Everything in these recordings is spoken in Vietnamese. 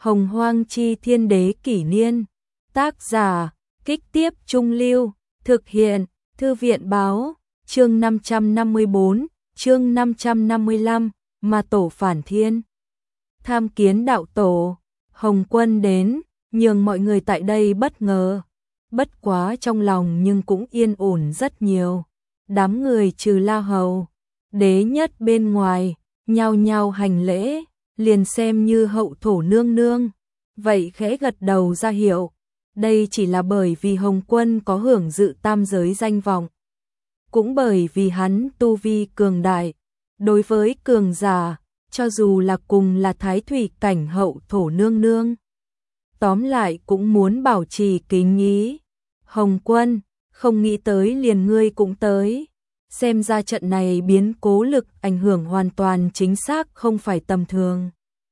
Hồng Hoang Chi Thiên Đế Kỷ Niên. Tác giả, Kích Tiếp Trung Lưu. Thực hiện, Thư viện Báo. Chương 554, chương 555, Ma Tổ Phản Thiên. Tham kiến đạo tổ. Hồng Quân đến, nhường mọi người tại đây bất ngờ. Bất quá trong lòng nhưng cũng yên ổn rất nhiều. Đám người trừ La Hầu, Đế Nhất bên ngoài, nhao nhao hành lễ, liền xem như hậu thổ nương nương. Vậy khẽ gật đầu ra hiệu. Đây chỉ là bởi vì Hồng Quân có hưởng dự tam giới danh vọng. Cũng bởi vì hắn tu vi cường đại. Đối với cường giả, cho dù là cùng là thái thủy cảnh hậu thổ nương nương, tóm lại cũng muốn bảo trì kính ý. Hồng Quân, không nghĩ tới liền ngươi cũng tới. Xem ra trận này biến cố lực ảnh hưởng hoàn toàn chính xác không phải tầm thường.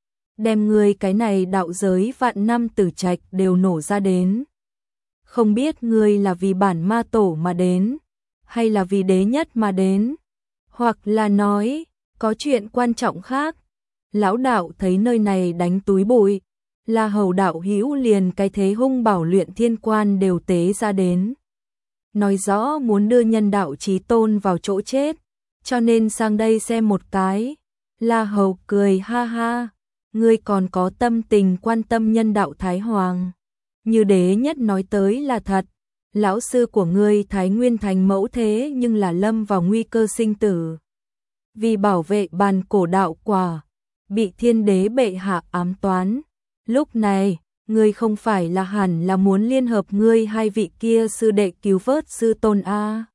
Đem ngươi cái này đạo giới vạn năm tử trạch đều nổ ra đến. Không biết ngươi là vì bản ma tổ mà đến, hay là vì đế nhất mà đến, hoặc là nói, có chuyện quan trọng khác. Lão đạo thấy nơi này đánh túi bụi, La Hầu đạo hữu liền cái thế hung bảo luyện thiên quan đều tế ra đến. Nói rõ muốn đưa nhân đạo chí tôn vào chỗ chết, cho nên sang đây xem một cái. La Hầu cười ha ha, ngươi còn có tâm tình quan tâm nhân đạo Thái Hoàng. Như đế nhất nói tới là thật, lão sư của ngươi Thái Nguyên Thành mẫu thế nhưng là lâm vào nguy cơ sinh tử. Vì bảo vệ bàn cổ đạo quả, bị thiên đế bệ hạ ám toán. Lúc này, ngươi không phải là hẳn là muốn liên hợp ngươi hai vị kia sư đệ cứu vớt sư tôn a?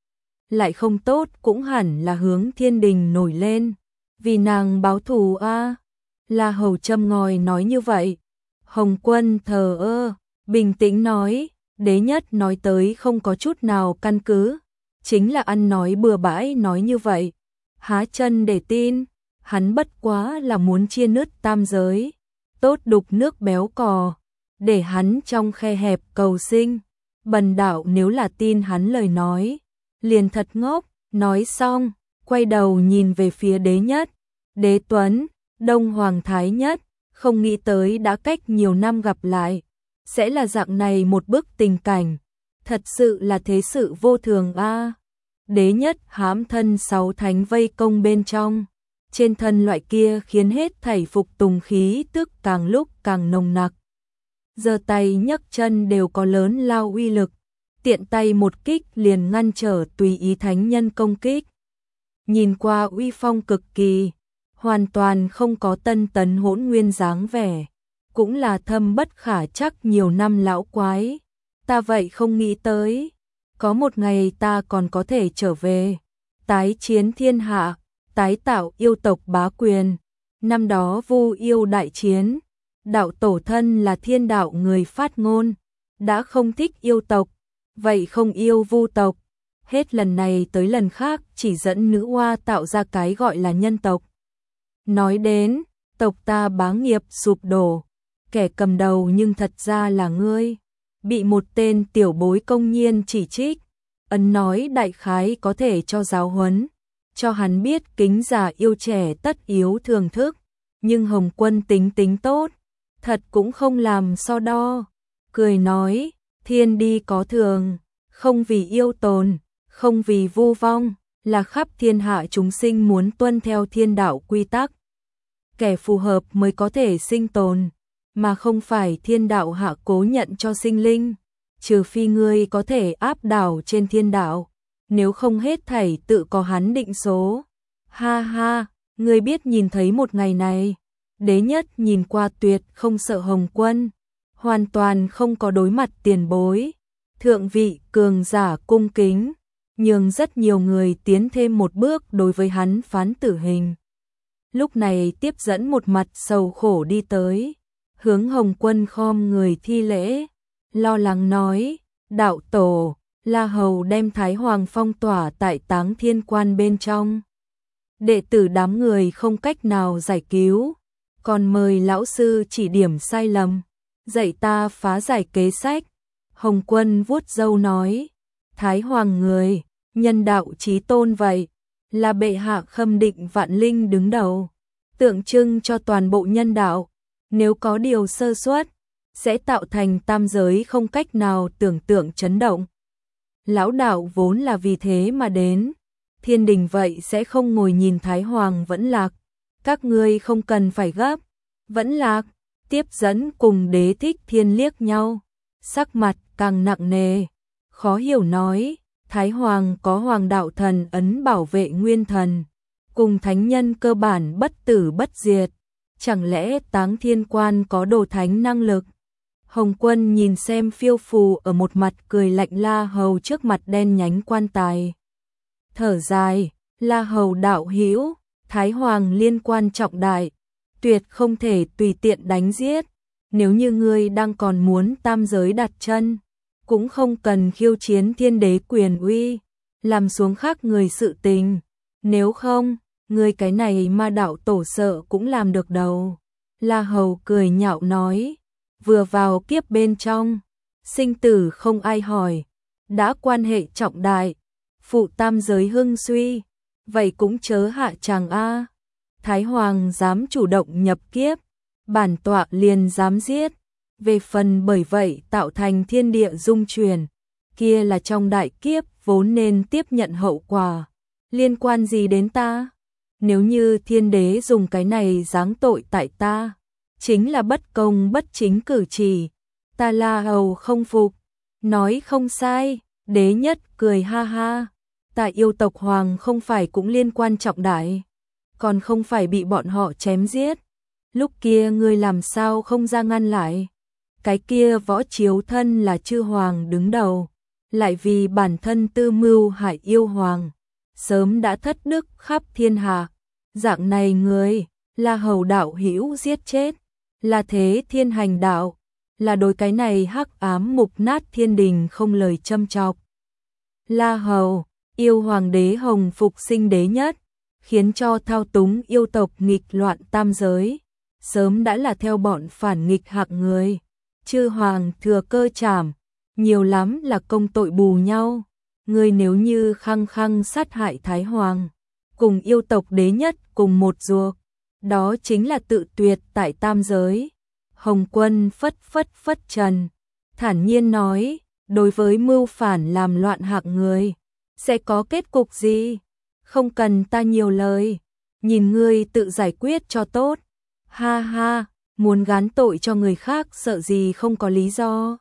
Lại không tốt cũng hẳn là hướng thiên đình nổi lên, vì nàng báo thù a. La Hầu châm ngòi nói như vậy. Hồng Quân thờ ơ, bình tĩnh nói, đế nhất nói tới không có chút nào căn cứ, chính là ăn nói bừa bãi nói như vậy. Há chân để tin, hắn bất quá là muốn chia nứt tam giới, tốt đục nước béo cò, để hắn trong khe hẹp cầu sinh. Bần đạo nếu là tin hắn lời nói, liền thật ngốc. Nói xong, quay đầu nhìn về phía đế nhất. Đế Tuấn, Đông Hoàng Thái Nhất, không nghĩ tới đã cách nhiều năm gặp lại, sẽ là dạng này một bức tình cảnh. Thật sự là thế sự vô thường a. Đế Nhất hãm thân 6 thánh vây công bên trong. Trên thân loại kia khiến hết thảy phục tùng khí tức càng lúc càng nồng nặc. Giơ tay nhấc chân đều có lớn lao uy lực, tiện tay một kích liền ngăn trở tùy ý thánh nhân công kích. Nhìn qua uy phong cực kỳ, hoàn toàn không có tân tấn hỗn nguyên dáng vẻ, cũng là thâm bất khả chắc nhiều năm lão quái. Ta vậy không nghĩ tới, có một ngày ta còn có thể trở về, tái chiến thiên hạ, tái tạo yêu tộc bá quyền. Năm đó Vu Yêu đại chiến, đạo tổ thân là thiên đạo người phát ngôn, đã không thích yêu tộc, vậy không yêu Vu tộc. Hết lần này tới lần khác chỉ dẫn nữ hoa tạo ra cái gọi là nhân tộc. Nói đến, tộc ta bá nghiệp sụp đổ, kẻ cầm đầu nhưng thật ra là ngươi. Bị một tên tiểu bối công nhiên chỉ trích, ấn nói đại khái có thể cho giáo huấn, cho hắn biết kính già yêu trẻ tất yếu thưởng thức. Nhưng Hồng Quân tính tốt, thật cũng không làm so đo, cười nói, thiên đi có thường, không vì yêu tồn, không vì vô vong, là khắp thiên hạ chúng sinh muốn tuân theo thiên đạo quy tắc. Kẻ phù hợp mới có thể sinh tồn, mà không phải thiên đạo hạ cố nhận cho sinh linh, trừ phi ngươi có thể áp đảo trên thiên đạo, nếu không hết thảy tự có hắn định số. Ha ha, ngươi biết nhìn thấy một ngày này. Đế Nhất nhìn qua tuyệt không sợ Hồng Quân, hoàn toàn không có đối mặt tiền bối, thượng vị cường giả cung kính, nhường rất nhiều người tiến thêm một bước đối với hắn phán tử hình. Lúc này tiếp dẫn một mặt sầu khổ đi tới, hướng Hồng Quân khom người thi lễ, lo lắng nói, đạo tổ, La Hầu đem Thái Hoàng phong tỏa tại Táng Thiên Quan bên trong. Đệ tử đám người không cách nào giải cứu, còn mời lão sư chỉ điểm sai lầm, dạy ta phá giải kế sách. Hồng Quân vuốt râu nói, Thái Hoàng người, nhân đạo chí tôn vậy, là bệ hạ khâm định vạn linh đứng đầu, tượng trưng cho toàn bộ nhân đạo. nếu có điều sơ suất, sẽ tạo thành tam giới không cách nào tưởng tượng chấn động. Lão đạo vốn là vì thế mà đến, thiên đình vậy sẽ không ngồi nhìn Thái Hoàng vẫn lạc, các ngươi không cần phải gấp, vẫn lạc. Tiếp dẫn cùng Đế Thích Thiên liếc nhau, sắc mặt càng nặng nề, khó hiểu nói, Thái Hoàng có Hoàng đạo thần ấn bảo vệ nguyên thần, cùng thánh nhân cơ bản bất tử bất diệt, chẳng lẽ Táng Thiên Quan có đồ thánh năng lực? Hồng Quân nhìn xem phiêu phù ở một mặt cười lạnh La Hầu trước mặt đen nhánh quan tài. Thở dài, La Hầu đạo hữu, Thái Hoàng liên quan trọng đại, tuyệt không thể tùy tiện đánh giết, nếu như ngươi đang còn muốn tam giới đặt chân, cũng không cần khiêu chiến thiên đế quyền uy, làm xuống khác người sự tình, nếu không, ngươi cái này ma đạo tổ sợ cũng làm được đâu. La Hầu cười nhạo nói, vừa vào kiếp bên trong, sinh tử không ai hỏi, đã quan hệ trọng đại, phụ tam giới hưng suy, vậy cũng chớ hạ chàng a. Thái Hoàng dám chủ động nhập kiếp, bản tọa liền dám giết, về phần bởi vậy tạo thành thiên địa dung chuyển, kia là trong đại kiếp vốn nên tiếp nhận hậu quả, liên quan gì đến ta? Nếu như thiên đế dùng cái này giáng tội tại ta, chính là bất công bất chính cử chỉ, ta La Hầu không phục, nói không sai, đế nhất cười ha ha, ta yêu tộc hoàng không phải cũng liên quan trọng đại, còn không phải bị bọn họ chém giết, lúc kia ngươi làm sao không ra ngăn lại, cái kia Võ Chiếu thân là chư hoàng đứng đầu, lại vì bản thân tư mưu hại yêu hoàng, sớm đã thất đức khắp thiên hạ, dạng này người, La Hầu đạo hữu giết chết, là thế thiên hành đạo, là đối cái này hắc ám mục nát thiên đình không lời châm chọc. La Hầu, yêu hoàng đế hồng phục sinh đế nhất, khiến cho thao túng yêu tộc nghịch loạn tam giới, sớm đã là theo bọn phản nghịch hạng người, chư hoàng thừa cơ trảm, nhiều lắm là công tội bù nhau, người nếu như khăng khăng sát hại Thái Hoàng, cùng yêu tộc đế nhất cùng một ruột, đó chính là tự tuyệt tại tam giới. Hồng Quân phất phất trần, thản nhiên nói, đối với mưu phản làm loạn hạng người, sẽ có kết cục gì? Không cần ta nhiều lời, nhìn ngươi tự giải quyết cho tốt. Ha ha, muốn gán tội cho người khác sợ gì không có lý do.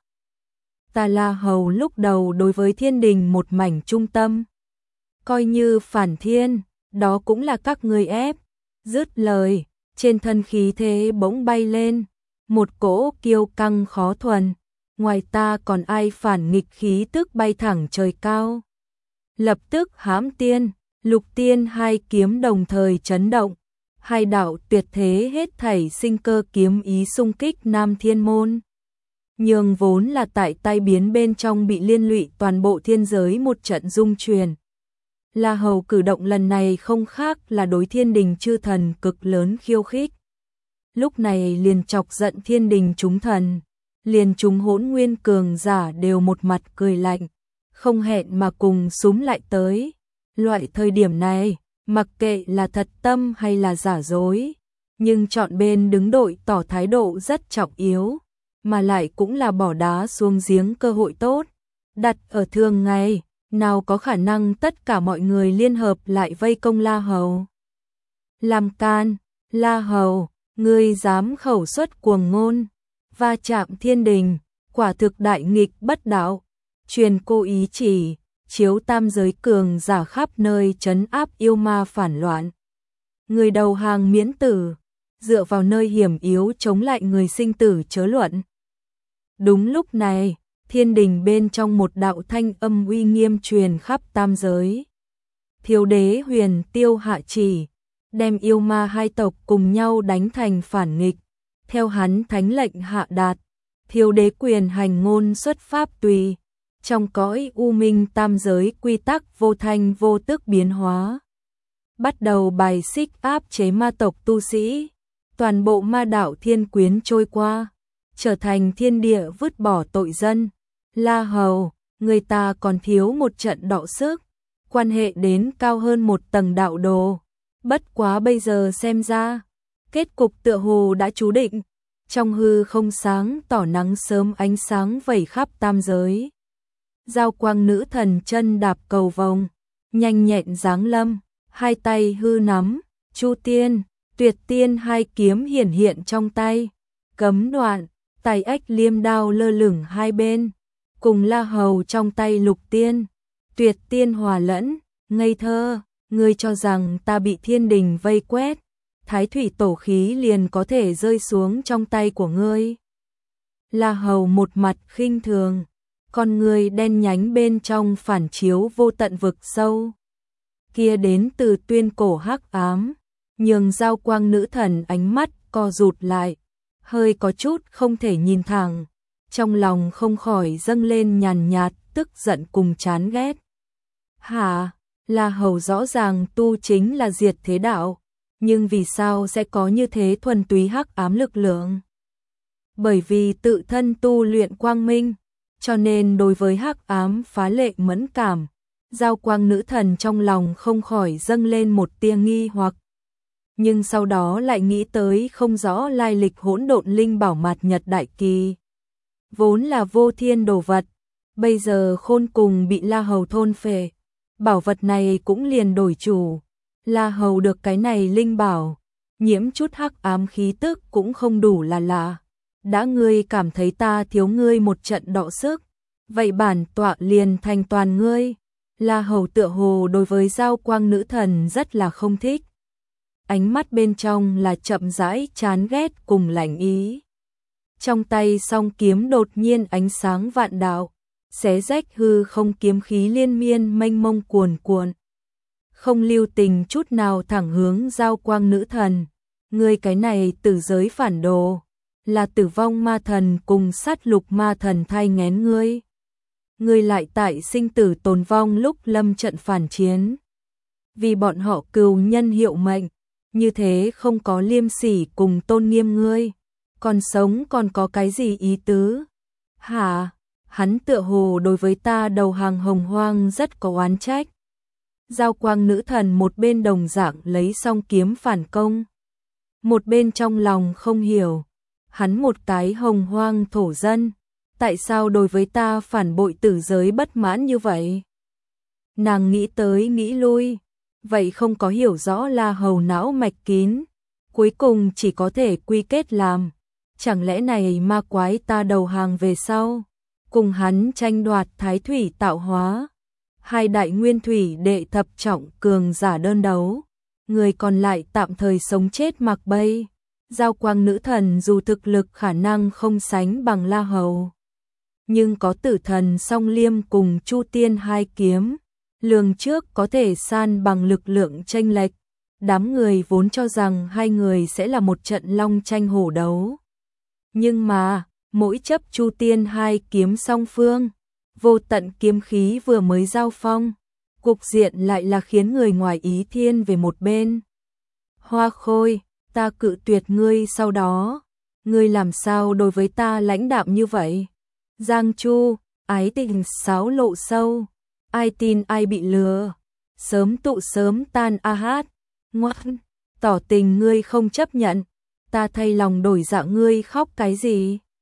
Ta La Hầu lúc đầu đối với thiên đình một mảnh trung tâm, coi như phản thiên, đó cũng là các ngươi ép. Dứt lời, trên thân khí thế bỗng bay lên, một cỗ kiêu căng khó thuần, ngoài ta còn ai phản nghịch khí tức bay thẳng trời cao. Lập tức hãm tiên, lục tiên hai kiếm đồng thời chấn động, hai đạo tuyệt thế hết thảy sinh cơ kiếm ý xung kích Nam Thiên Môn. Nhưng vốn là tại tai biến bên trong bị liên lụy toàn bộ thiên giới một trận rung chuyển. La Hầu cử động lần này không khác là đối thiên đình chư thần cực lớn khiêu khích. Lúc này liền chọc giận thiên đình chúng thần, liền chúng hỗn nguyên cường giả đều một mặt cười lạnh, không hẹn mà cùng súm lại tới. Loại thời điểm này, mặc kệ là thật tâm hay là giả dối, nhưng chọn bên đứng đội tỏ thái độ rất trọng yếu, mà lại cũng là bỏ đá xuống giếng cơ hội tốt. Đặt ở thường ngày, nào có khả năng tất cả mọi người liên hợp lại vây công La Hầu. Làm can, La Hầu, ngươi dám khẩu xuất cuồng ngôn, va chạm thiên đình, quả thực đại nghịch bất đạo, truyền cô ý chỉ, chiếu tam giới cường giả khắp nơi trấn áp yêu ma phản loạn. Người đầu hàng miễn tử, dựa vào nơi hiểm yếu chống lại người sinh tử chớ luận. Đúng lúc này, thiên đình bên trong một đạo thanh âm uy nghiêm truyền khắp tam giới. Thiếu đế Huyền Tiêu hạ chỉ, đem yêu ma hai tộc cùng nhau đánh thành phản nghịch. Theo hắn thánh lệnh hạ đạt, thiếu đế quyền hành ngôn xuất pháp tùy, trong cõi u minh tam giới quy tắc vô thanh vô tức biến hóa. Bắt đầu bài xích áp chế ma tộc tu sĩ, toàn bộ ma đạo thiên quyến trôi qua, trở thành thiên địa vứt bỏ tội dân. La Hầu, người ta còn thiếu một trận đọ sức, quan hệ đến cao hơn một tầng đạo đồ. Bất quá bây giờ xem ra, kết cục tựa hồ đã chú định. trong hư không sáng tỏ nắng sớm ánh sáng vẩy khắp tam giới. Giao quang nữ thần chân đạp cầu vồng, nhanh nhẹn giáng lâm, hai tay hư nắm, Chu Tiên, Tuyệt Tiên hai kiếm hiển hiện trong tay, cấm đoạn, tay ách liêm đao lơ lửng hai bên, cùng La Hầu trong tay Lục Tiên, Tuyệt Tiên hòa lẫn, ngây thơ, ngươi cho rằng ta bị thiên đình vây quét, Thái thủy tổ khí liền có thể rơi xuống trong tay của ngươi. La Hầu một mặt khinh thường, con người đen nhánh bên trong phản chiếu vô tận vực sâu. Kia đến từ tuyên cổ hắc ám, nhường giao quang nữ thần ánh mắt co rụt lại, hơi có chút không thể nhìn thẳng, trong lòng không khỏi dâng lên nhàn nhạt tức giận cùng chán ghét. Hả, La Hầu rõ ràng tu chính là diệt thế đạo, nhưng vì sao sẽ có như thế thuần túy hắc ám lực lượng? Bởi vì tự thân tu luyện quang minh, cho nên đối với hắc ám phá lệ mẫn cảm, giao quang nữ thần trong lòng không khỏi dâng lên một tia nghi hoặc. Nhưng sau đó lại nghĩ tới không rõ lai lịch hỗn độn linh bảo mạt nhật đại kỳ. Vốn là vô thiên đồ vật, bây giờ khôn cùng bị La Hầu thôn phệ, bảo vật này cũng liền đổi chủ. La Hầu được cái này linh bảo, nhiễm chút hắc ám khí tức cũng không đủ là lạ. Đã ngươi cảm thấy ta thiếu ngươi một trận đọ sức, vậy bản tọa liền thành toàn ngươi. La Hầu tựa hồ đối với giao quang nữ thần rất là không thích. Ánh mắt bên trong là chậm rãi chán ghét cùng lạnh ý. Trong tay song kiếm đột nhiên ánh sáng vạn đạo, xé rách hư không, kiếm khí liên miên mênh mông cuồn cuộn. Không lưu tình chút nào thẳng hướng giao quang nữ thần. Ngươi cái này tử giới phản đồ, là tử vong ma thần cùng sát lục ma thần thai nghén ngươi. Ngươi lại tại sinh tử tồn vong lúc lâm trận phản chiến. Vì bọn họ cừu nhân hiệu mệnh, như thế không có liêm sỉ cùng tôn nghiêm ngươi. Còn sống còn có cái gì ý tứ? Hả? Hắn tựa hồ đối với ta đầu hàng hồng hoang rất có oán trách. Giao quang nữ thần một bên đồng dạng lấy song kiếm phản công, một bên trong lòng không hiểu, hắn một cái hồng hoang thổ dân, tại sao đối với ta phản bội tử giới bất mãn như vậy? Nàng nghĩ tới nghĩ lui, vậy không có hiểu rõ La Hầu não mạch kín, cuối cùng chỉ có thể quy kết làm, chẳng lẽ này ma quái ta đầu hàng về sau, cùng hắn tranh đoạt thái thủy tạo hóa. Hai đại nguyên thủy đệ thập trọng cường giả đơn đấu, người còn lại tạm thời sống chết mặc bay. Giao quang nữ thần dù thực lực khả năng không sánh bằng La Hầu, nhưng có tử thần song liêm cùng Chu Tiên hai kiếm, lường trước có thể san bằng lực lượng chênh lệch. Đám người vốn cho rằng hai người sẽ là một trận long tranh hổ đấu. Nhưng mà, mỗi chấp Chu Tiên hai kiếm song phương, vô tận kiếm khí vừa mới giao phong, cục diện lại là khiến người ngoài ý thiên về một bên. Hoa Khôi, ta cự tuyệt ngươi sau đó, ngươi làm sao đối với ta lãnh đạm như vậy? Giang Chu, ái tình xáo lộ sâu, ai tin ai bị lừa, sớm tụ sớm tan a hát, ngoan, tỏ tình ngươi không chấp nhận, ta thay lòng đổi dạ ngươi khóc cái gì?